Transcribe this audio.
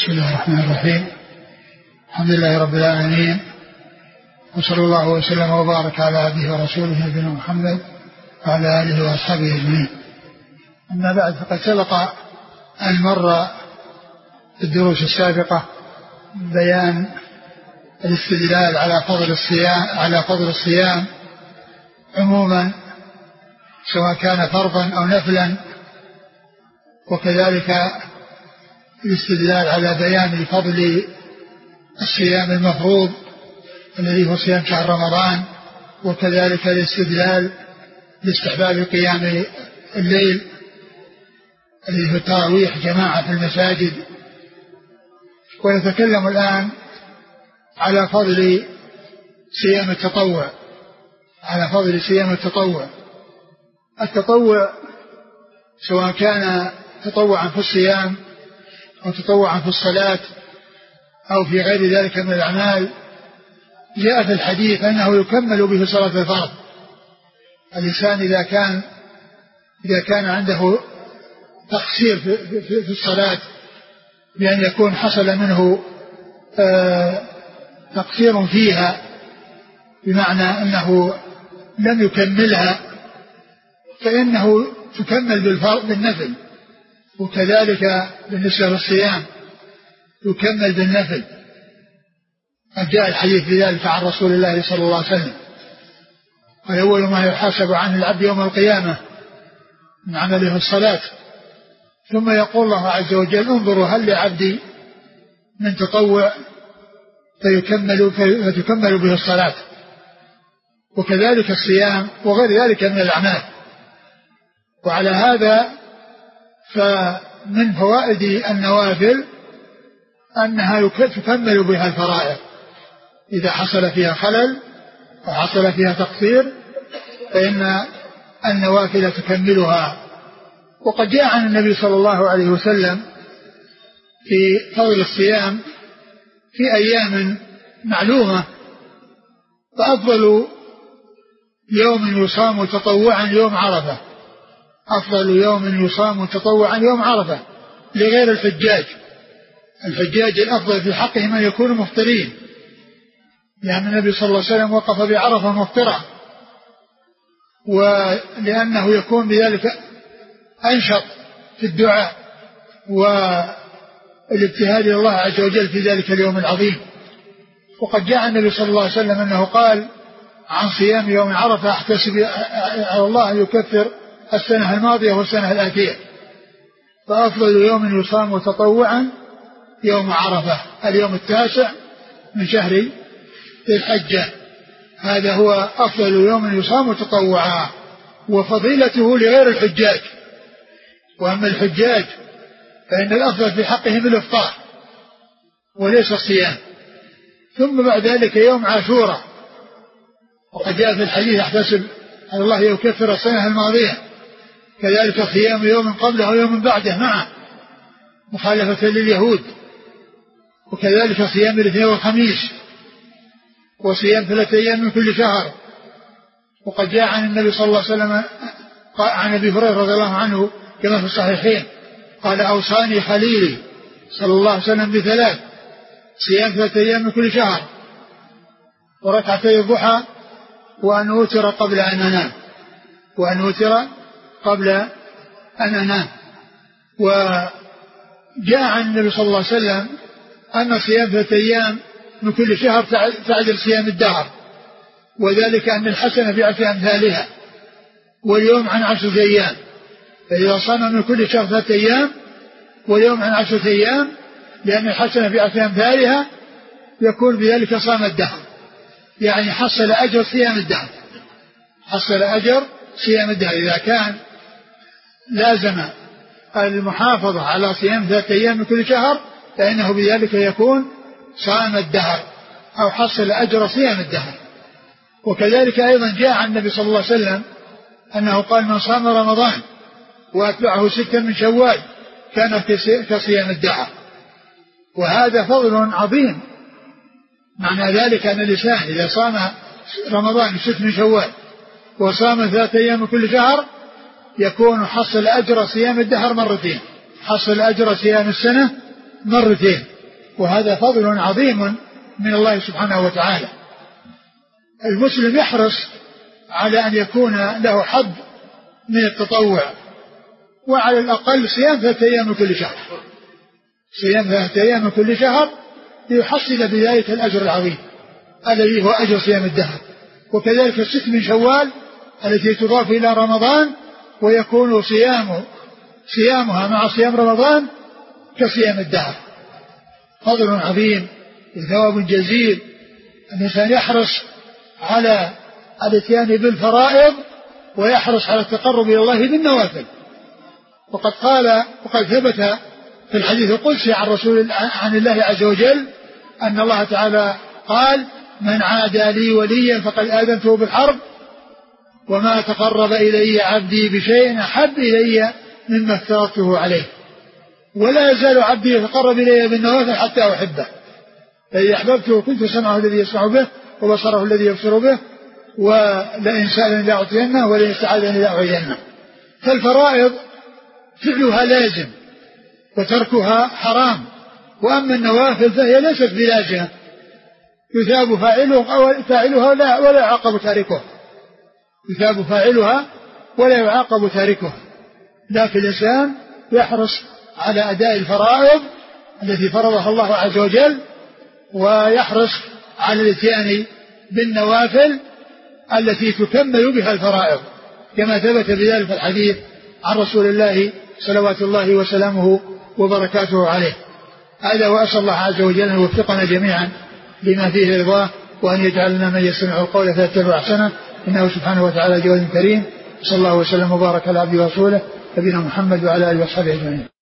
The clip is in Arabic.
بسم الله الرحمن الرحيم. الحمد لله رب العالمين، وصلى الله وسلم وبارك على عبده ورسوله نبينا محمد وعلى آله وأصحابه أجمعين. أما بعد، فقد سبق أن مر في الدروس السابقة بيان الاستدلال على فضل الصيام عموما، سواء كان فرضا أو نفلا، وكذلك الاستدلال على بيان فضل الصيام المفروض الذي هو صيام شهر رمضان، وكذلك الاستدلال باستحباب قيام الليل الذي هو التراويح جماعة في المساجد. ونتكلم الآن على فضل صيام التطوع، التطوع سواء كان تطوعا في الصيام أو تطوعا في الصلاة أو في غير ذلك من الأعمال، جاء في الحديث أنه يكمل به صلاة الفرض. الإنسان إذا كان عنده تقصير في الصلاة، بأن يكون حصل منه تقصير فيها، بمعنى أنه لم يكملها، فإنه تكمل بالنفل. وكذلك بالنسبة للصيام يكمل بالنفل. قد جاء الحديث بذلك عن رسول الله صلى الله عليه وسلم: وأول ما يحاسب عنه العبد يوم القيامة من عمله الصلاة، ثم يقول الله عز وجل: انظروا هل لعبدي من تطوع فتكمل به الصلاة. وكذلك الصيام وغير ذلك من الأعمال. وعلى هذا فمن فوائد النوافل أنها تكمل بها الفرائض إذا حصل فيها خلل وحصل فيها تقصير، فإن النوافل تكملها. وقد جاء عن النبي صلى الله عليه وسلم في فضل الصيام في أيام معلومة، فأفضل يوم يصام تطوعا يوم عرفة، أفضل يوم يصام تطوعا يوم عرفة لغير الحجاج. الحجاج الأفضل في حقهم أن يكونوا مفطرين، لأن النبي صلى الله عليه وسلم وقف بعرفة مفطرا، ولأنه يكون بذلك أنشط في الدعاء والابتهال إلى الله عز وجل في ذلك اليوم العظيم. وقد جاء النبي صلى الله عليه وسلم أنه قال عن صيام يوم عرفة: أحتسب على الله أن يكفر السنة الماضية والسنة الآتية. فأفضل يوم يصام تطوعا يوم عرفة، اليوم 9 من شهر ذي الحجة. هذا هو أفضل يوم يصام تطوعا، وفضيلته لغير الحجاج. وأما الحجاج فإن الأفضل في حقهم الإفطار وليس الصيام. ثم بعد ذلك يوم عاشوراء، وقد جاء في الحديث: أحتسب على الله يكفر السنة الماضية. كذلك صيام يوم قبله ويوم بعده معه مخالفة لليهود. وكذلك صيام الاثنين والخميس، وصيام 3 أيام من كل شهر. وقد جاء عن النبي صلى الله عليه وسلم عن أبي هريرة رضي الله عنه كما في الصحيحين قال: أوصاني خليلي صلى الله عليه وسلم ب3: صيام 3 أيام من كل شهر، وركعتي الضحى، وأن أوتر قبل أن أنام. وجاء عن النبي صلى الله عليه وسلم أن صيام 3 أيام من كل شهر تعدل صيام الدهر، وذلك أن الحسنة بعشر أمثالها، واليوم عن 10 أيام. فإذا صام من كل شهر 3 أيام واليوم عن 10 أيام، لأن الحسنة بعشر أمثالها، يكون بذلك صام الدهر، يعني حصل أجر صيام الدهر. إذا كان لازم المحافظة على صيام 3 أيام من كل شهر، فإنه بذلك يكون صام الدهر أو حصل أجر صيام الدهر. وكذلك أيضا جاء عن النبي صلى الله عليه وسلم أنه قال: من صام رمضان وأتبعه 6 من شوال كان كصيام الدهر. وهذا فضل عظيم. معنى ذلك أن الإنسان إذا صام رمضان 6 من شوال وصام 3 أيام من كل شهر، يكون حصل أجر صيام الدهر مرتين، حصل أجر صيام السنة مرتين. وهذا فضل عظيم من الله سبحانه وتعالى. المسلم يحرص على أن يكون له حظ من التطوع، وعلى الأقل صيام 3 أيام من كل شهر، صيام 3 أيام من كل شهر ليحصل بذلك الأجر العظيم الذي هو أجر صيام الدهر. وكذلك 6 من شوال التي تضاف إلى رمضان، ويكون صيامها مع صيام رمضان كصيام الدهر. فضل عظيم وثواب جزيل. الإنسان يحرص على الاتيان بالفرائض ويحرص على التقرب إلى الله بالنوافل. وقد ثبت في الحديث القدسي عن الله عز وجل أن الله تعالى قال: من عادى لي وليا فقد آذنته بالحرب، وما تقرب إلي عبدي بشيء أحب إلي مما افترضته عليه، ولا يزال عبدي يتقرب إلي بالنوافل حتى أحبه، فإذا أحببته كنت سمعه الذي يسمع به وبصره الذي يبصر به، ولئن سألني لأعطينه ولئن استعاذني لأعيذنه. فالفرائض فعلها لازم وتركها حرام، وأما النوافل فهي ليست بلازمة، يثاب فاعلها ولا يعاقب تاركها، يثاب فاعلها ولا يعاقب تاركها. لكن الإنسان يحرص على أداء الفرائض التي فرضها الله عز وجل، ويحرص على الاتيان بالنوافل التي تكمل بها الفرائض، كما ثبت بذلك الحديث عن رسول الله صلوات الله وسلامه وبركاته عليه. هذا، وأسأل الله عز وجل أن يوفقنا جميعا لما فيه رضاه، وأن يجعلنا من يستمع القول فيتبع أحسنه، إنه سبحانه وتعالى جواد كريم. صلى الله وسلم وبارك على عبده ورسوله نبينا محمد وعلى آله وصحبه أجمعين.